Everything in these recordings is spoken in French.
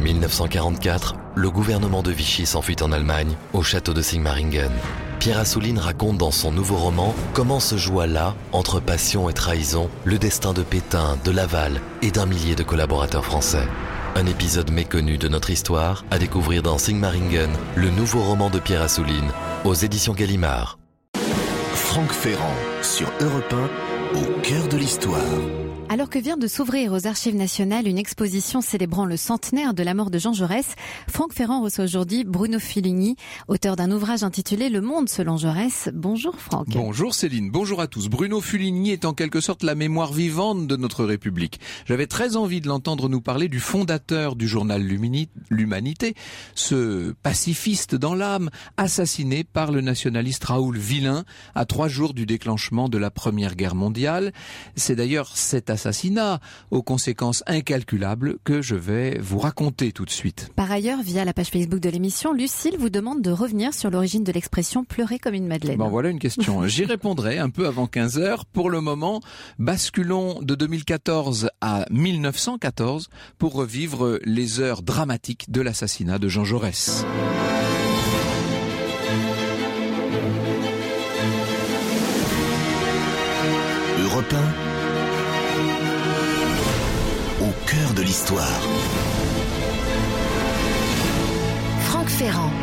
1944, le gouvernement de Vichy s'enfuit en Allemagne, au château de Sigmaringen. Pierre Assouline raconte dans son nouveau roman comment se joua là, entre passion et trahison, le destin de Pétain, de Laval et d'un millier de collaborateurs français. Un épisode méconnu de notre histoire à découvrir dans Sigmaringen, le nouveau roman de Pierre Assouline, aux éditions Gallimard. Franck Ferrand, sur Europe 1, au cœur de l'histoire. Alors que vient de s'ouvrir aux Archives nationales une exposition célébrant le centenaire de la mort de Jean Jaurès, Franck Ferrand reçoit aujourd'hui Bruno Fuligny, auteur d'un ouvrage intitulé Le Monde selon Jaurès. Bonjour Franck. Bonjour Céline, bonjour à tous. Bruno Fuligny est en quelque sorte la mémoire vivante de notre République. J'avais très envie de l'entendre nous parler du fondateur du journal L'Humanité, ce pacifiste dans l'âme, assassiné par le nationaliste Raoul Villain à 3 jours du déclenchement de la Première Guerre mondiale. C'est d'ailleurs cet assassinat aux conséquences incalculables que je vais vous raconter tout de suite. Par ailleurs, via la page Facebook de l'émission, Lucille vous demande de revenir sur l'origine de l'expression pleurer comme une madeleine. Bon, voilà une question. J'y répondrai un peu avant 15h. Pour le moment, basculons de 2014 à 1914 pour revivre les heures dramatiques de l'assassinat de Jean Jaurès. Europe 1, au cœur de l'histoire. Franck Ferrand.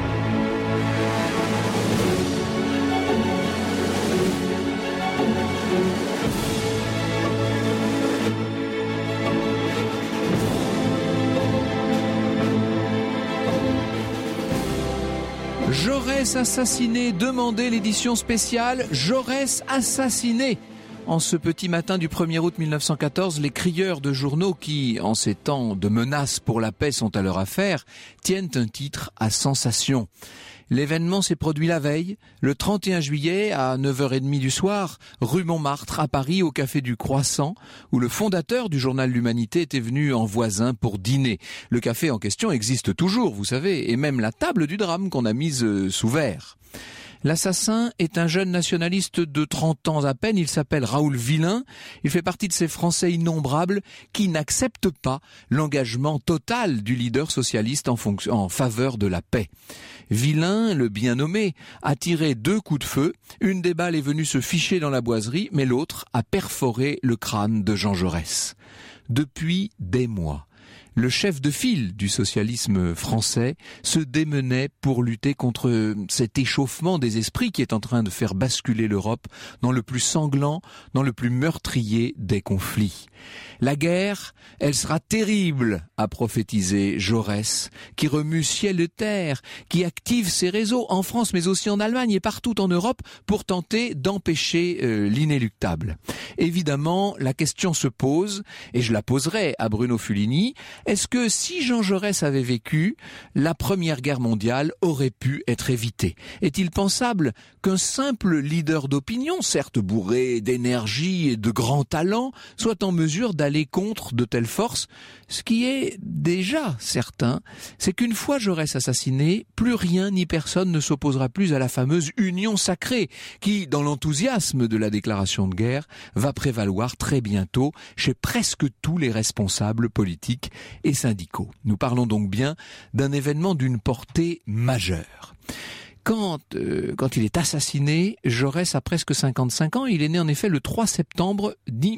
Jaurès assassiné, demandez l'édition spéciale Jaurès assassiné. En ce petit matin du 1er août 1914, les crieurs de journaux qui, en ces temps de menaces pour la paix sont à leur affaire, tiennent un titre à sensation. L'événement s'est produit la veille, le 31 juillet à 9h30 du soir, rue Montmartre à Paris, au café du Croissant, où le fondateur du journal L'Humanité était venu en voisin pour dîner. Le café en question existe toujours, vous savez, et même la table du drame qu'on a mise sous verre. L'assassin est un jeune nationaliste de 30 ans à peine, il s'appelle Raoul Villain, il fait partie de ces Français innombrables qui n'acceptent pas l'engagement total du leader socialiste en faveur de la paix. Villain, le bien nommé, a tiré 2 coups de feu, une des balles est venue se ficher dans la boiserie, mais l'autre a perforé le crâne de Jean Jaurès. Depuis des mois, le chef de file du socialisme français se démenait pour lutter contre cet échauffement des esprits qui est en train de faire basculer l'Europe dans le plus sanglant, dans le plus meurtrier des conflits. La guerre, elle sera terrible, a prophétisé Jaurès, qui remue ciel et terre, qui active ses réseaux en France mais aussi en Allemagne et partout en Europe pour tenter d'empêcher l'inéluctable. Évidemment, la question se pose, et je la poserai à Bruno Fuligny, est-ce que si Jean Jaurès avait vécu, la Première Guerre mondiale aurait pu être évitée? Est-il pensable qu'un simple leader d'opinion, certes bourré d'énergie et de grand talent, soit en mesure d'aller contre de telles forces? Ce qui est déjà certain, c'est qu'une fois Jaurès assassiné, plus rien ni personne ne s'opposera plus à la fameuse union sacrée qui, dans l'enthousiasme de la déclaration de guerre, va prévaloir très bientôt chez presque tous les responsables politiques et syndicaux. Nous parlons donc bien d'un événement d'une portée majeure. Quand il est assassiné, Jaurès a presque 55 ans. Il est né en effet le 3 septembre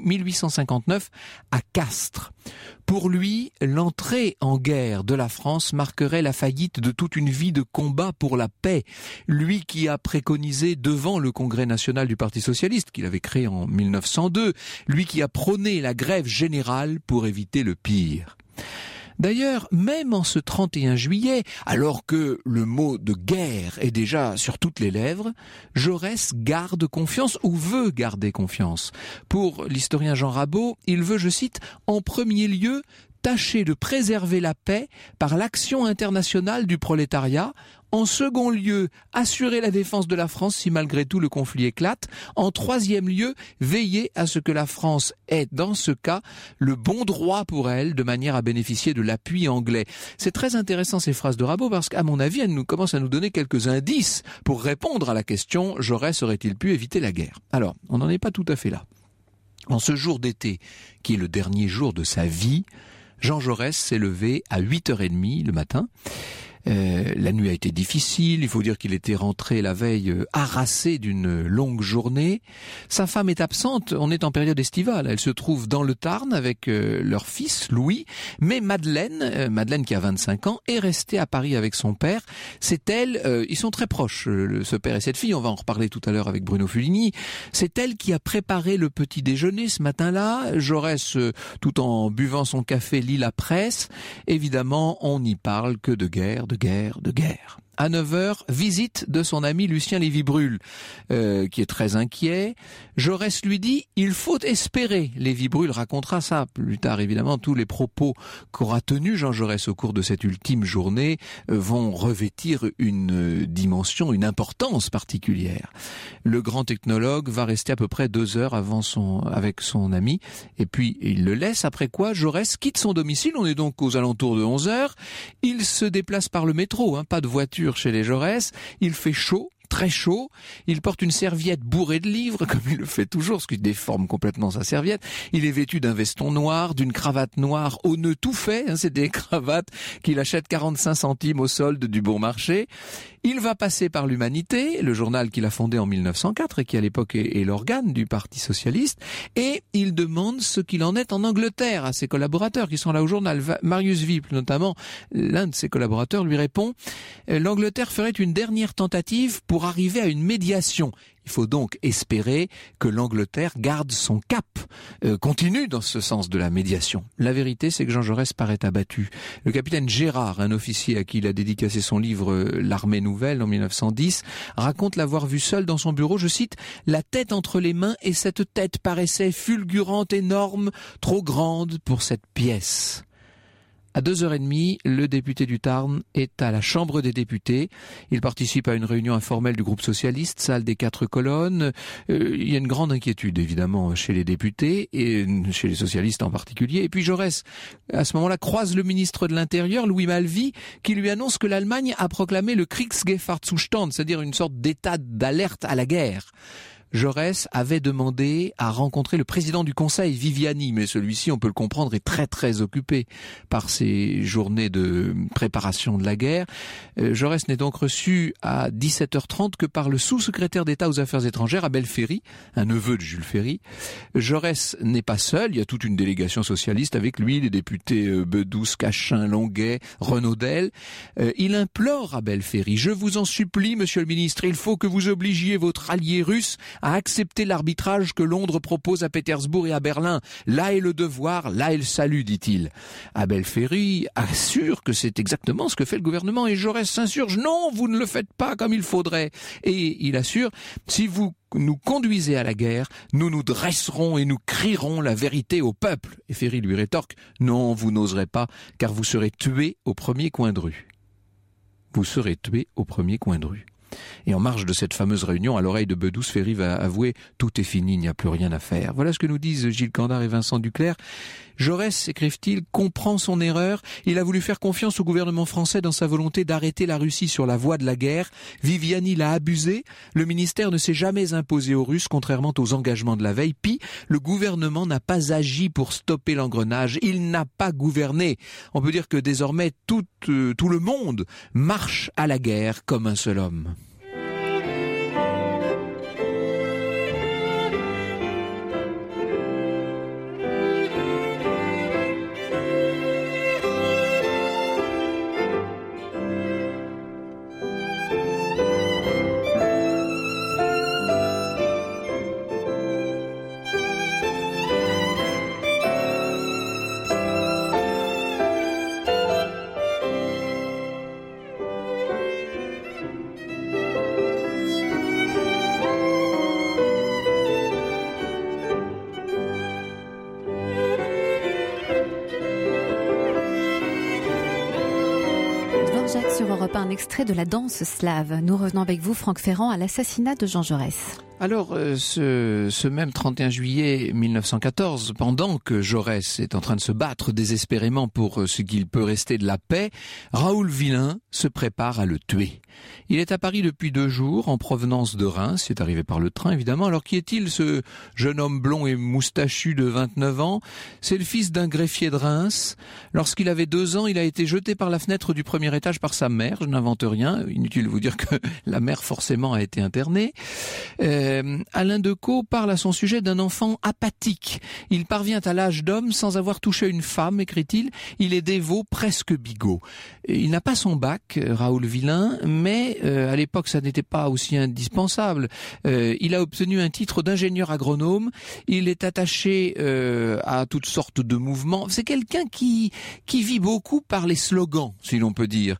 1859 à Castres. Pour lui, l'entrée en guerre de la France marquerait la faillite de toute une vie de combat pour la paix. Lui qui a préconisé devant le Congrès national du Parti socialiste, qu'il avait créé en 1902, lui qui a prôné la grève générale pour éviter le pire. D'ailleurs, même en ce 31 juillet, alors que le mot de guerre est déjà sur toutes les lèvres, Jaurès garde confiance ou veut garder confiance. Pour l'historien Jean Rabault, il veut, je cite, « en premier lieu, tâcher de préserver la paix par l'action internationale du prolétariat. En second lieu, assurer la défense de la France si malgré tout le conflit éclate. En troisième lieu, veiller à ce que la France ait dans ce cas le bon droit pour elle de manière à bénéficier de l'appui anglais. » C'est très intéressant ces phrases de Rabault parce qu'à mon avis, elles nous commencent à nous donner quelques indices pour répondre à la question « Jaurès aurait-il pu éviter la guerre ?» Alors, on n'en est pas tout à fait là. En ce jour d'été, qui est le dernier jour de sa vie, Jean Jaurès s'est levé à 8h30 le matin. La nuit a été difficile, il faut dire qu'il était rentré la veille harassé d'une longue journée. Sa femme est absente, on est en période estivale, elle se trouve dans le Tarn avec leur fils Louis, mais Madeleine qui a 25 ans, est restée à Paris avec son père. C'est elle, ils sont très proches, ce père et cette fille, on va en reparler tout à l'heure avec Bruno Fuligny. C'est elle qui a préparé le petit déjeuner ce matin-là. Jaurès, tout en buvant son café, lit la presse. Évidemment, on n'y parle que de guerre. À 9h, visite de son ami Lucien Lévy-Bruhl, qui est très inquiet. Jaurès lui dit « Il faut espérer ». Lévy-Bruhl racontera ça plus tard, évidemment. Tous les propos qu'aura tenus Jean Jaurès au cours de cette ultime journée vont revêtir une dimension, une importance particulière. Le grand technologue va rester à peu près 2 heures avec son ami, et puis il le laisse, après quoi Jaurès quitte son domicile. On est donc aux alentours de 11h. Il se déplace par le métro, pas de voiture chez les Jaurès. Il fait chaud, très chaud. Il porte une serviette bourrée de livres, comme il le fait toujours, ce qui déforme complètement sa serviette. Il est vêtu d'un veston noir, d'une cravate noire au nœud tout fait. C'est des cravates qu'il achète 45 centimes au solde du bon marché. Il va passer par l'Humanité, le journal qu'il a fondé en 1904 et qui à l'époque est l'organe du Parti socialiste, et il demande ce qu'il en est en Angleterre à ses collaborateurs qui sont là au journal. Marius Viple, notamment, l'un de ses collaborateurs, lui répond « L'Angleterre ferait une dernière tentative pour arriver à une médiation. Il faut donc espérer que l'Angleterre garde son cap, continue dans ce sens de la médiation. » La vérité, c'est que Jean Jaurès paraît abattu. Le capitaine Gérard, un officier à qui il a dédicacé son livre « L'armée nouvelle » en 1910, raconte l'avoir vu seul dans son bureau, je cite, « La tête entre les mains et cette tête paraissait fulgurante, énorme, trop grande pour cette pièce. » À 2h30, le député du Tarn est à la Chambre des députés. Il participe à une réunion informelle du groupe socialiste, salle des 4 colonnes. Il y a une grande inquiétude, évidemment, chez les députés, et chez les socialistes en particulier. Et puis Jaurès, à ce moment-là, croise le ministre de l'Intérieur, Louis Malvy, qui lui annonce que l'Allemagne a proclamé le Kriegsgefahrzustand, c'est-à-dire une sorte d'état d'alerte à la guerre. Jaurès avait demandé à rencontrer le président du Conseil, Viviani, mais celui-ci, on peut le comprendre, est très très occupé par ces journées de préparation de la guerre. Jaurès n'est donc reçu à 17h30 que par le sous-secrétaire d'État aux Affaires étrangères, Abel Ferry, un neveu de Jules Ferry. Jaurès n'est pas seul, il y a toute une délégation socialiste avec lui, les députés Bedous, Cachin, Longuet, Renaudel. Il implore Abel Ferry, « Je vous en supplie, monsieur le ministre, il faut que vous obligiez votre allié russe à accepter l'arbitrage que Londres propose à Pétersbourg et à Berlin. Là est le devoir, là est le salut, dit-il. » Abel Ferry assure que c'est exactement ce que fait le gouvernement et Jaurès s'insurge. « Non, vous ne le faites pas comme il faudrait. » Et il assure, « Si vous nous conduisez à la guerre, nous nous dresserons et nous crierons la vérité au peuple. » Et Ferry lui rétorque, « Non, vous n'oserez pas, car vous serez tué au premier coin de rue. » Vous serez tué au premier coin de rue. Et en marge de cette fameuse réunion, à l'oreille de Bedous, Ferry va avouer « Tout est fini, il n'y a plus rien à faire ». Voilà ce que nous disent Gilles Candard et Vincent Duclerc. Jaurès, écrivent-ils, comprend son erreur. Il a voulu faire confiance au gouvernement français dans sa volonté d'arrêter la Russie sur la voie de la guerre. Viviani l'a abusé. Le ministère ne s'est jamais imposé aux Russes, contrairement aux engagements de la veille. Puis, le gouvernement n'a pas agi pour stopper l'engrenage. Il n'a pas gouverné. On peut dire que désormais, tout le monde marche à la guerre comme un seul homme. Sur Europe 1, un extrait de la danse slave. Nous revenons avec vous, Franck Ferrand, à l'assassinat de Jean Jaurès. Alors, ce même 31 juillet 1914, pendant que Jaurès est en train de se battre désespérément pour ce qu'il peut rester de la paix, Raoul Villain se prépare à le tuer. Il est à Paris depuis 2 jours, en provenance de Reims, il est arrivé par le train évidemment. Alors qui est-il, ce jeune homme blond et moustachu de 29 ans? C'est le fils d'un greffier de Reims. Lorsqu'il avait 2 ans, il a été jeté par la fenêtre du premier étage par sa mère. Je n'invente rien, inutile de vous dire que la mère forcément a été internée. Alain Decaux parle à son sujet d'un enfant apathique. Il parvient à l'âge d'homme sans avoir touché une femme, écrit-il. Il est dévot, presque bigot. Il n'a pas son bac, Raoul Villain, mais à l'époque ça n'était pas aussi indispensable. Il a obtenu un titre d'ingénieur agronome. Il est attaché à toutes sortes de mouvements. C'est quelqu'un qui vit beaucoup par les slogans, si l'on peut dire.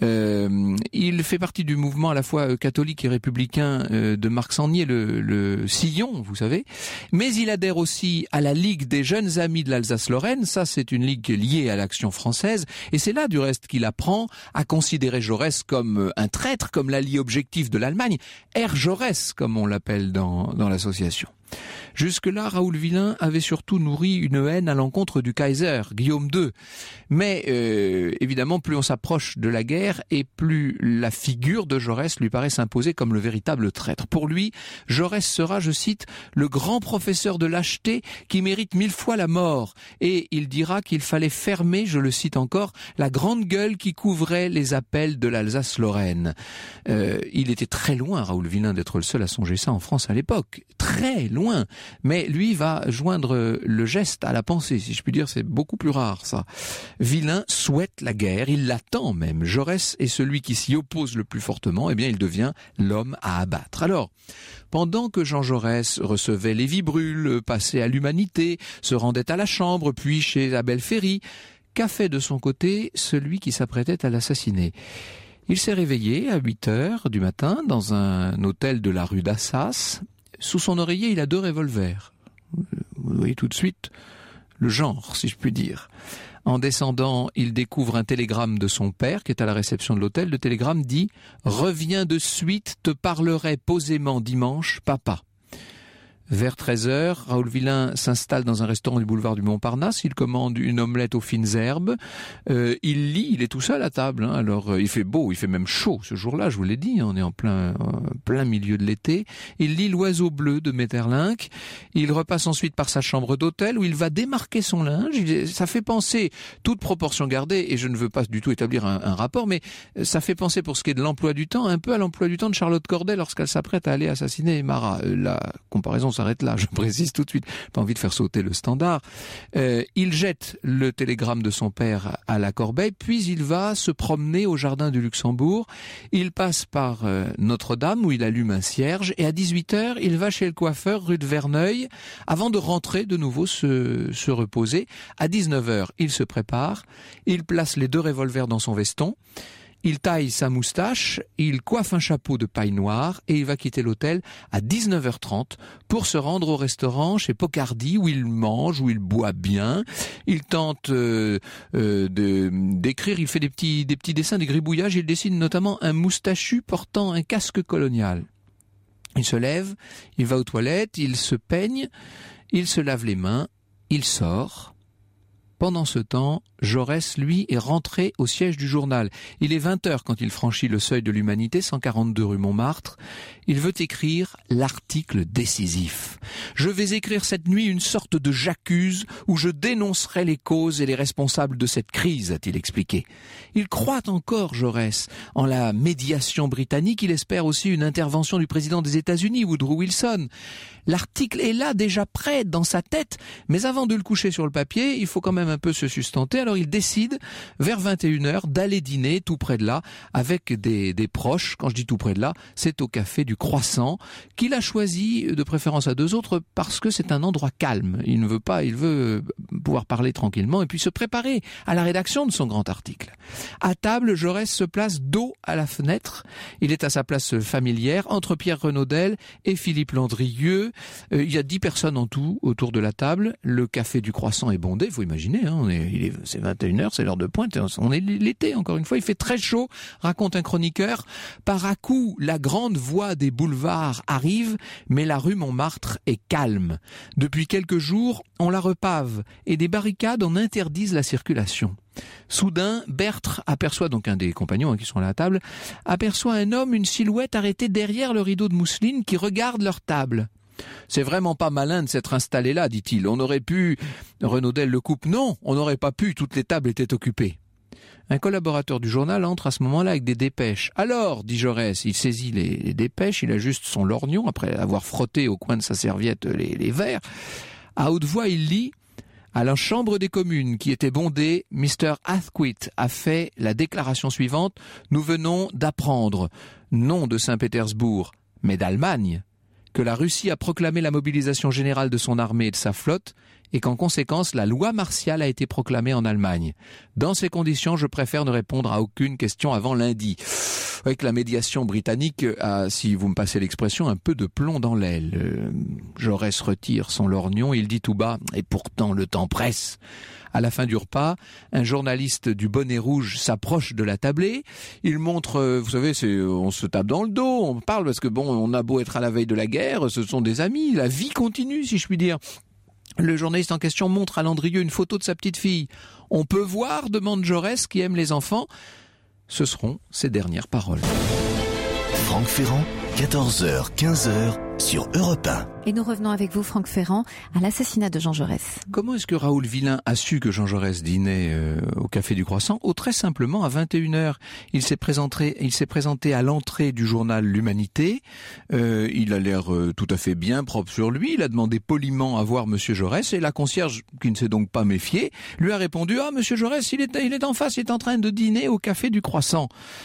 Il fait partie du mouvement à la fois catholique et républicain de Marc Sangnier, le Sillon, vous savez. Mais il adhère aussi à la Ligue des jeunes amis de l'Alsace-Lorraine. Ça, c'est une ligue liée à l'Action française. Et c'est là, du reste, qu'il apprend à considérer Jaurès comme un traître, comme l'allié objectif de l'Allemagne. Herr Jaurès, comme on l'appelle dans l'association. Jusque-là, Raoul Villain avait surtout nourri une haine à l'encontre du Kaiser, Guillaume II. Mais évidemment, plus on s'approche de la guerre et plus la figure de Jaurès lui paraît s'imposer comme le véritable traître. Pour lui, Jaurès sera, je cite, le grand professeur de lâcheté qui mérite 1000 fois la mort. Et il dira qu'il fallait fermer, je le cite encore, la grande gueule qui couvrait les appels de l'Alsace-Lorraine. Il était très loin, Raoul Villain, d'être le seul à songer ça en France à l'époque. Très loin. Mais lui va joindre le geste à la pensée, si je puis dire, c'est beaucoup plus rare ça. Villain souhaite la guerre, il l'attend même. Jaurès est celui qui s'y oppose le plus fortement, eh bien il devient l'homme à abattre. Alors, pendant que Jean Jaurès recevait Lévi Brûle, passait à l'Humanité, se rendait à la Chambre, puis chez Abel Ferry, qu'a fait de son côté celui qui s'apprêtait à l'assassiner? Il s'est réveillé à 8h du matin dans un hôtel de la rue d'Assas. Sous son oreiller, il a 2 revolvers. Vous voyez tout de suite le genre, si je puis dire. En descendant, il découvre un télégramme de son père qui est à la réception de l'hôtel. Le télégramme dit « Reviens de suite, te parlerai posément dimanche, papa ». Vers 13h, Raoul Villain s'installe dans un restaurant du boulevard du Montparnasse. Il commande une omelette aux fines herbes. Il lit, il est tout seul à table. Alors, il fait beau, il fait même chaud ce jour-là, je vous l'ai dit. On est en plein milieu de l'été. Il lit L'Oiseau bleu de Maeterlinck. Il repasse ensuite par sa chambre d'hôtel où il va démarquer son linge. Ça fait penser, toute proportion gardée, et je ne veux pas du tout établir un rapport, mais ça fait penser pour ce qui est de l'emploi du temps, un peu à l'emploi du temps de Charlotte Corday lorsqu'elle s'apprête à aller assassiner Marat. La comparaison s'arrête là, je précise tout de suite, pas envie de faire sauter le standard. Il jette le télégramme de son père à la corbeille, puis il va se promener au jardin du Luxembourg. Il passe par Notre-Dame où il allume un cierge et à 18h, il va chez le coiffeur rue de Verneuil avant de rentrer de nouveau se reposer. À 19h, il se prépare, il place les 2 revolvers dans son veston. Il taille sa moustache, il coiffe un chapeau de paille noire et il va quitter l'hôtel à 19h30 pour se rendre au restaurant chez Pocardi où il mange, où il boit bien. Il tente d'écrire, il fait des petits dessins, des gribouillages. Il dessine notamment un moustachu portant un casque colonial. Il se lève, il va aux toilettes, il se peigne, il se lave les mains, il sort. Pendant ce temps, Jaurès, lui, est rentré au siège du journal. Il est 20h quand il franchit le seuil de l'Humanité, 142 rue Montmartre. Il veut écrire l'article décisif. Je vais écrire cette nuit une sorte de j'accuse où je dénoncerai les causes et les responsables de cette crise, a-t-il expliqué. Il croit encore, Jaurès, en la médiation britannique. Il espère aussi une intervention du président des États-Unis, Woodrow Wilson. L'article est là, déjà prêt dans sa tête, mais avant de le coucher sur le papier, il faut quand même un peu se sustenter. Alors il décide, vers 21h, d'aller dîner tout près de là, avec des proches. Quand je dis tout près de là, c'est au café du Croissant, qu'il a choisi de préférence à 2 autres parce que c'est un endroit calme. Il veut pouvoir parler tranquillement et puis se préparer à la rédaction de son grand article. À table, Jaurès se place dos à la fenêtre. Il est à sa place familière, entre Pierre Renaudel et Philippe Landrieux. Il y a 10 personnes en tout autour de la table. Le café du Croissant est bondé, il faut imaginer. C'est 21h, c'est l'heure de pointe. On est l'été, encore une fois. Il fait très chaud, raconte un chroniqueur. Par à coup, la grande voie des boulevards arrive, mais la rue Montmartre est calme. Depuis quelques jours, on la repave et des barricades en interdisent la circulation. Soudain, Bertre aperçoit, donc un des compagnons qui sont à la table, aperçoit un homme, une silhouette arrêtée derrière le rideau de mousseline qui regarde leur table. C'est vraiment pas malin de s'être installé là, dit-il. On aurait pu... Renaudel le coupe. Non, on n'aurait pas pu, toutes les tables étaient occupées. Un collaborateur du journal entre à ce moment-là avec des dépêches. Alors, dit Jaurès, il saisit les dépêches, il ajuste son lorgnon, après avoir frotté au coin de sa serviette les verres. À haute voix, il lit... À la Chambre des communes qui était bondée, Mr. Asquith a fait la déclaration suivante. Nous venons d'apprendre, non de Saint-Pétersbourg, mais d'Allemagne, que la Russie a proclamé la mobilisation générale de son armée et de sa flotte et qu'en conséquence, la loi martiale a été proclamée en Allemagne. Dans ces conditions, je préfère ne répondre à aucune question avant lundi. Avec la médiation britannique a, si vous me passez l'expression, un peu de plomb dans l'aile. Jaurès retire son lorgnon, il dit tout bas « Et pourtant, le temps presse ». À la fin du repas, un journaliste du bonnet rouge s'approche de la tablée. Il montre, vous savez, on se tape dans le dos, on parle parce que bon, on a beau être à la veille de la guerre, ce sont des amis, la vie continue, si je puis dire. Le journaliste en question montre à Landrieux une photo de sa petite fille. « On peut voir ?» demande Jaurès, qui aime les enfants. Ce seront ses dernières paroles. Franck Ferrand, 14h, 15h sur Europe 1. Et nous revenons avec vous, Franck Ferrand, à l'assassinat de Jean Jaurès. Comment est-ce que Raoul Villain a su que Jean Jaurès dînait au Café du Croissant ? Très simplement, à 21h, il s'est présenté à l'entrée du journal L'Humanité. Il a l'air tout à fait bien propre sur lui. Il a demandé poliment à voir Monsieur Jaurès et la concierge, qui ne s'est donc pas méfiée, lui a répondu « Ah, Monsieur Jaurès, il est en face, il est en train de dîner au Café du Croissant ».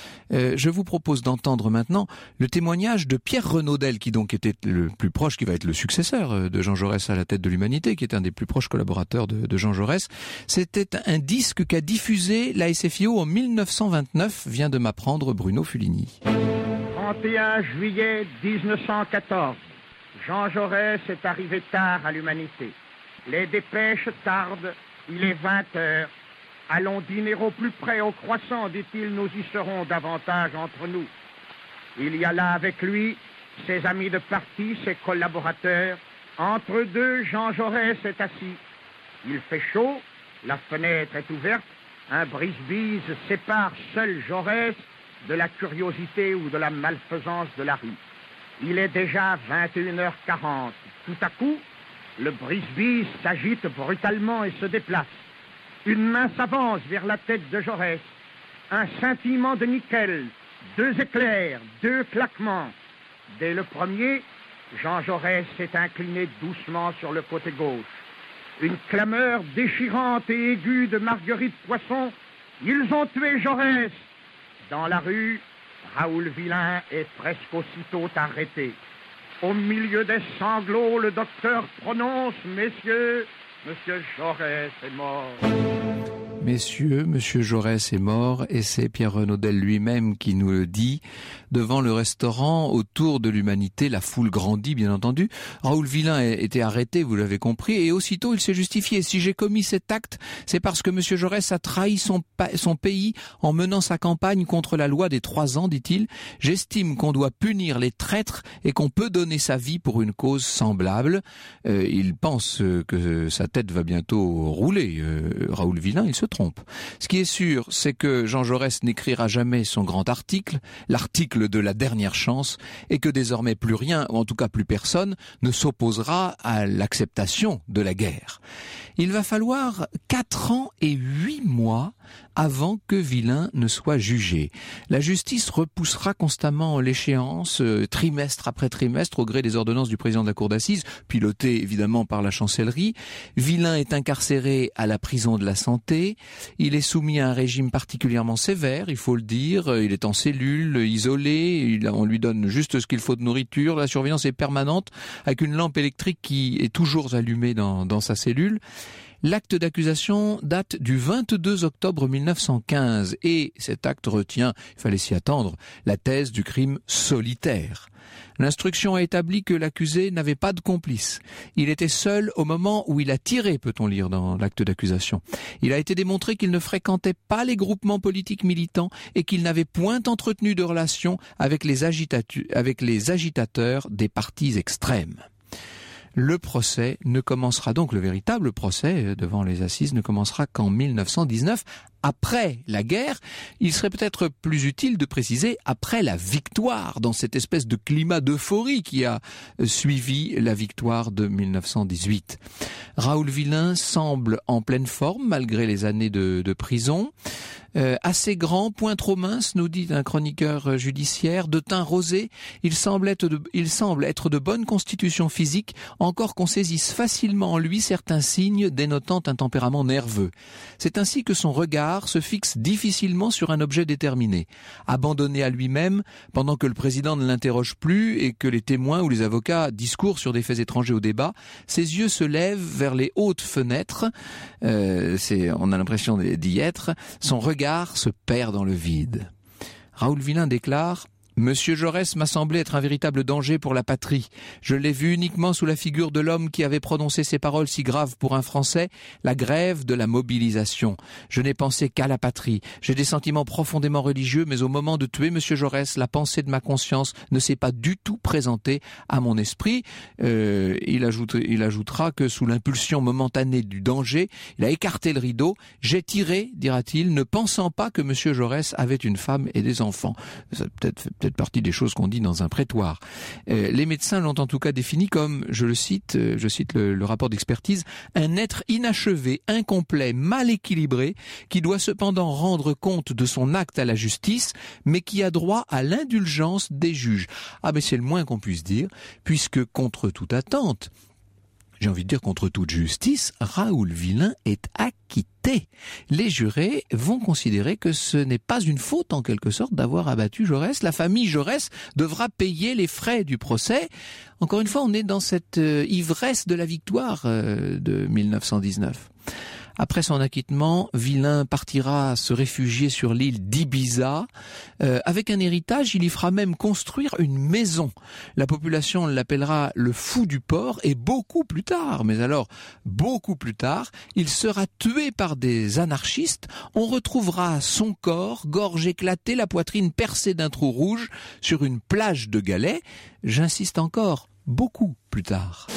Je vous propose d'entendre maintenant le témoignage de Pierre Renaudel, qui donc était le plus proche, qui va être le successeur de Jean Jaurès à la tête de l'Humanité, qui est un des plus proches collaborateurs de Jean Jaurès. C'était un disque qu'a diffusé la SFIO en 1929, vient de m'apprendre Bruno Fuligny. 31 juillet 1914, Jean Jaurès est arrivé tard à l'Humanité. Les dépêches tardent, il est 20h. Allons dîner au plus près au Croissant, dit-il, nous y serons davantage entre nous. Il y a là avec lui ses amis de parti, ses collaborateurs. Entre deux, Jean Jaurès est assis. Il fait chaud, la fenêtre est ouverte, un brise-bise sépare seul Jaurès de la curiosité ou de la malfaisance de la rue. Il est déjà 21h40. Tout à coup, le brise-bise s'agite brutalement et se déplace. Une main s'avance vers la tête de Jaurès. Un scintillement de nickel, 2 éclairs, 2 claquements. Dès le premier, Jean Jaurès s'est incliné doucement sur le côté gauche. Une clameur déchirante et aiguë de Marguerite Poisson. Ils ont tué Jaurès. Dans la rue, Raoul Villain est presque aussitôt arrêté. Au milieu des sanglots, le docteur prononce « Messieurs, Monsieur Jaurès est mort ». Messieurs, Monsieur Jaurès est mort, et c'est Pierre Renaudel lui-même qui nous le dit. Devant le restaurant, autour de l'Humanité, la foule grandit, bien entendu. Raoul Villain était arrêté, vous l'avez compris, et aussitôt il s'est justifié. Si j'ai commis cet acte, c'est parce que Monsieur Jaurès a trahi son pays en menant sa campagne contre la loi des 3 ans, dit-il. J'estime qu'on doit punir les traîtres et qu'on peut donner sa vie pour une cause semblable. Il pense que sa tête va bientôt rouler. Raoul Villain, il se trompe. Ce qui est sûr, c'est que Jean Jaurès n'écrira jamais son grand article, l'article de la dernière chance, et que désormais plus rien, ou en tout cas plus personne, ne s'opposera à l'acceptation de la guerre. Il va falloir 4 ans et 8 mois avant que Villain ne soit jugé. La justice repoussera constamment l'échéance, trimestre après trimestre, au gré des ordonnances du président de la cour d'assises, pilotées évidemment par la chancellerie. Villain est incarcéré à la prison de la Santé. Il est soumis à un régime particulièrement sévère, il faut le dire. Il est en cellule, isolé, on lui donne juste ce qu'il faut de nourriture. La surveillance est permanente, avec une lampe électrique qui est toujours allumée dans sa cellule. L'acte d'accusation date du 22 octobre 1915 et cet acte retient, il fallait s'y attendre, la thèse du crime solitaire. L'instruction a établi que l'accusé n'avait pas de complice. Il était seul au moment où il a tiré, peut-on lire dans l'acte d'accusation. Il a été démontré qu'il ne fréquentait pas les groupements politiques militants et qu'il n'avait point entretenu de relations avec les agitateurs des partis extrêmes. Le procès ne commencera donc, le véritable procès devant les assises ne commencera qu'en 1919, après la guerre. Il serait peut-être plus utile de préciser après la victoire, dans cette espèce de climat d'euphorie qui a suivi la victoire de 1918. Raoul Villain semble en pleine forme malgré les années de prison. Assez grand, point trop mince, nous dit un chroniqueur judiciaire, de teint rosé, il semble être de bonne constitution physique, encore qu'on saisisse facilement en lui certains signes dénotant un tempérament nerveux. C'est ainsi que son regard se fixe difficilement sur un objet déterminé. Abandonné à lui-même, pendant que le président ne l'interroge plus et que les témoins ou les avocats discourent sur des faits étrangers au débat, ses yeux se lèvent vers les hautes fenêtres, on a l'impression d'y être, son regard se perd dans le vide. Raoul Villain déclare « Monsieur Jaurès m'a semblé être un véritable danger pour la patrie. Je l'ai vu uniquement sous la figure de l'homme qui avait prononcé ces paroles si graves pour un Français, la grève de la mobilisation. Je n'ai pensé qu'à la patrie. J'ai des sentiments profondément religieux, mais au moment de tuer Monsieur Jaurès, la pensée de ma conscience ne s'est pas du tout présentée à mon esprit. » Il ajoutera que sous l'impulsion momentanée du danger, il a écarté le rideau. « J'ai tiré, dira-t-il, ne pensant pas que Monsieur Jaurès avait une femme et des enfants. » Ça peut-être partie des choses qu'on dit dans un prétoire. Les médecins l'ont en tout cas défini comme, je cite le rapport d'expertise, un être inachevé, incomplet, mal équilibré, qui doit cependant rendre compte de son acte à la justice, mais qui a droit à l'indulgence des juges. Ah mais c'est le moins qu'on puisse dire, puisque contre toute attente, j'ai envie de dire contre toute justice, Raoul Villain est acquitté. Les jurés vont considérer que ce n'est pas une faute en quelque sorte d'avoir abattu Jaurès. La famille Jaurès devra payer les frais du procès. Encore une fois, on est dans cette ivresse de la victoire de 1919. Après son acquittement, Villain partira se réfugier sur l'île d'Ibiza. Avec un héritage, il y fera même construire une maison. La population l'appellera le fou du port et beaucoup plus tard, il sera tué par des anarchistes. On retrouvera son corps, gorge éclatée, la poitrine percée d'un trou rouge sur une plage de galets. J'insiste encore, beaucoup plus tard.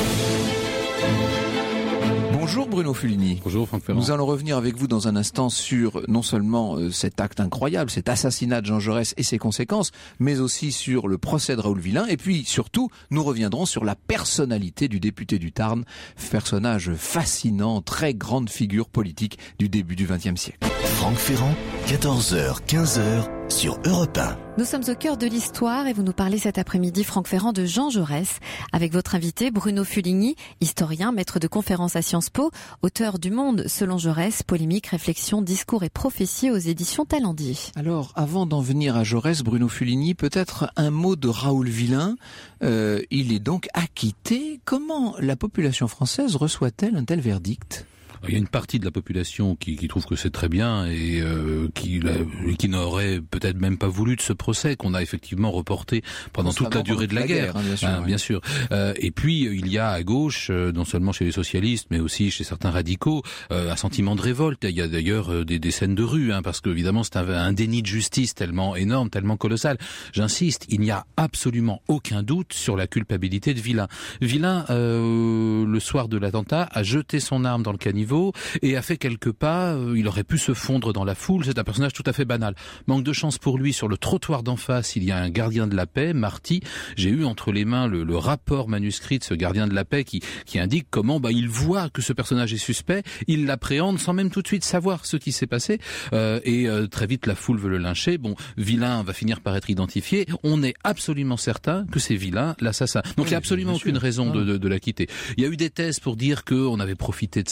Bonjour Bruno Fuligny. Bonjour Franck Ferrand. Nous allons revenir avec vous dans un instant sur non seulement cet acte incroyable, cet assassinat de Jean Jaurès et ses conséquences, mais aussi sur le procès de Raoul Villain. Et puis surtout, nous reviendrons sur la personnalité du député du Tarn, personnage fascinant, très grande figure politique du début du XXe siècle. Franck Ferrand, 14h, 15h sur Europe 1. Nous sommes au cœur de l'histoire et vous nous parlez cet après-midi, Franck Ferrand, de Jean Jaurès, avec votre invité Bruno Fuligny, historien, maître de conférences à Sciences Po, auteur du Monde selon Jaurès, polémique, réflexion, discours et prophétie aux éditions Talendier. Alors, avant d'en venir à Jaurès, Bruno Fuligny, peut-être un mot de Raoul Villain. Il est donc acquitté. Comment la population française reçoit-elle un tel verdict ? Il y a une partie de la population qui trouve que c'est très bien et qui n'aurait peut-être même pas voulu de ce procès qu'on a effectivement reporté pendant toute la durée de la guerre. Bien sûr. Et puis il y a à gauche, non seulement chez les socialistes, mais aussi chez certains radicaux, un sentiment de révolte. Il y a d'ailleurs des scènes de rue, parce que évidemment c'est un déni de justice tellement énorme, tellement colossal. J'insiste, il n'y a absolument aucun doute sur la culpabilité de Villain. Villain, le soir de l'attentat, a jeté son arme dans le caniveau et a fait quelques pas. Il aurait pu se fondre dans la foule. C'est un personnage tout à fait banal. Manque de chance pour lui, sur le trottoir d'en face, il y a un gardien de la paix, Marty. J'ai eu entre les mains le rapport manuscrit de ce gardien de la paix qui indique comment il voit que ce personnage est suspect, il l'appréhende sans même tout de suite savoir ce qui s'est passé, et très vite la foule veut le lyncher. Villain va finir par être identifié. On est absolument certain que c'est Villain l'assassin. Donc il n'y a absolument aucune raison de l'acquitter. Il y a eu des thèses pour dire qu'on avait profité de sa faiblesse,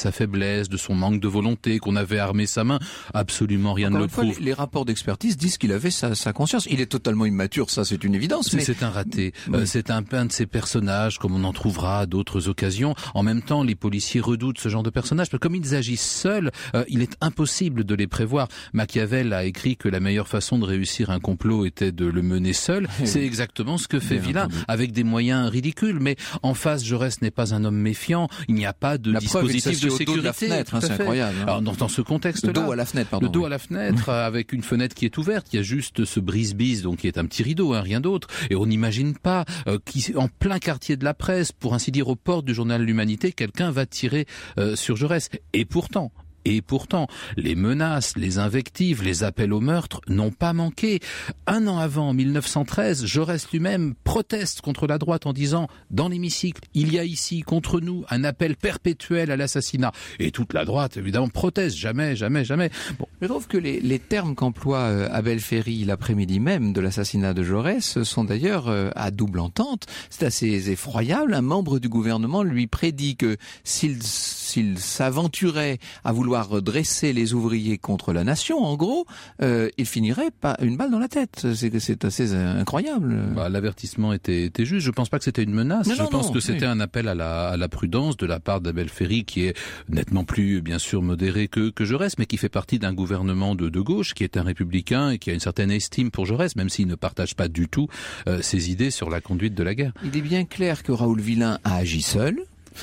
faiblesse, de son manque de volonté, qu'on avait armé sa main. Absolument rien ne le prouve. Les rapports d'expertise disent qu'il avait sa conscience. Il est totalement immature, ça c'est une évidence. Mais c'est un raté. C'est un de ces personnages, comme on en trouvera à d'autres occasions. En même temps, les policiers redoutent ce genre de personnages, parce que comme ils agissent seuls, il est impossible de les prévoir. Machiavel a écrit que la meilleure façon de réussir un complot était de le mener seul. C'est exactement ce que fait Villain, avec des moyens ridicules. Mais en face, Jaurès n'est pas un homme méfiant. Il n'y a pas de dispositif de sécurité. De la fenêtre, c'est incroyable. Alors, dans ce contexte-là, le dos à la fenêtre, pardon. Le dos à la fenêtre, avec une fenêtre qui est ouverte. Il y a juste ce brise-bise, donc qui est un petit rideau, rien d'autre. Et on n'imagine pas en plein quartier de la presse, pour ainsi dire aux portes du journal L'Humanité, quelqu'un va tirer sur Jaurès. Et pourtant, les menaces, les invectives, les appels au meurtre n'ont pas manqué. Un an avant, en 1913, Jaurès lui-même proteste contre la droite en disant « Dans l'hémicycle, il y a ici, contre nous, un appel perpétuel à l'assassinat. » Et toute la droite, évidemment, proteste. Jamais, jamais, jamais. Bon. Je trouve que les termes qu'emploie Abel Ferry l'après-midi même de l'assassinat de Jaurès sont d'ailleurs à double entente. C'est assez effroyable. Un membre du gouvernement lui prédit que s'il s'aventurait à vouloir redresser les ouvriers contre la nation, en gros, il finirait par une balle dans la tête. C'est assez incroyable. L'avertissement était juste. Je pense pas que c'était une menace. Je pense que c'était un appel à la prudence de la part d'Abel Ferry, qui est nettement plus, bien sûr, modéré que Jaurès, mais qui fait partie d'un gouvernement de gauche, qui est un républicain et qui a une certaine estime pour Jaurès, même s'il ne partage pas du tout ses idées sur la conduite de la guerre. Il est bien clair que Raoul Villain a agi seul.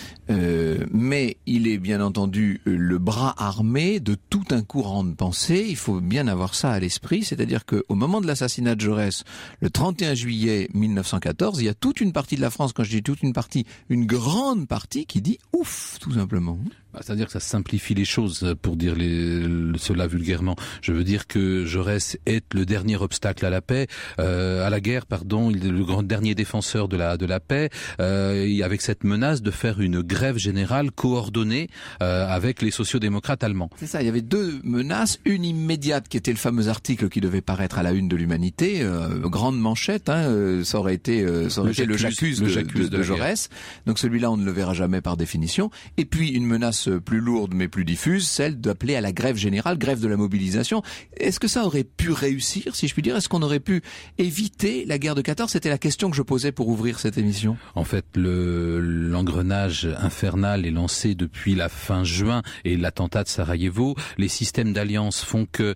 Mais il est bien entendu le bras armé de tout un courant de pensée. Il faut bien avoir ça à l'esprit, c'est-à-dire qu'au moment de l'assassinat de Jaurès, le 31 juillet 1914, il y a toute une partie de la France, quand je dis toute une partie, une grande partie qui dit ouf, tout simplement. C'est-à-dire que ça simplifie les choses, pour dire cela vulgairement. Je veux dire que Jaurès est le dernier obstacle à la paix, à la guerre, pardon. Il est le dernier défenseur de la paix, avec cette menace de faire une grève générale coordonnée avec les sociodémocrates allemands. C'est ça, il y avait deux menaces, une immédiate qui était le fameux article qui devait paraître à la une de l'Humanité, grande manchette, ça aurait été le j'accuse de Jaurès. Donc celui-là, on ne le verra jamais par définition. Et puis une menace plus lourde mais plus diffuse, celle d'appeler à la grève générale, grève de la mobilisation. Est-ce que ça aurait pu réussir, si je puis dire? Est-ce qu'on aurait pu éviter la guerre de 14? C'était la question que je posais pour ouvrir cette émission. En fait, l'engrenage infernal est lancé depuis la fin juin et l'attentat de Sarajevo. Les systèmes d'alliance font que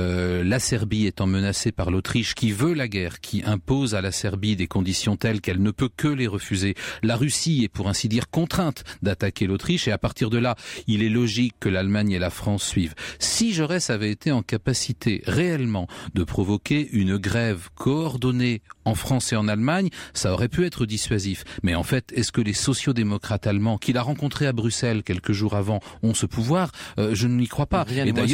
la Serbie étant menacée par l'Autriche, qui veut la guerre, qui impose à la Serbie des conditions telles qu'elle ne peut que les refuser. La Russie est pour ainsi dire contrainte d'attaquer l'Autriche, et à partir de là, il est logique que l'Allemagne et la France suivent. Si Jaurès avait été en capacité réellement de provoquer une grève coordonnée en France et en Allemagne, ça aurait pu être dissuasif. Mais en fait, est-ce que les sociodémocrates allemands, qu'il a rencontrés à Bruxelles quelques jours avant, ont ce pouvoir? Je n'y crois pas.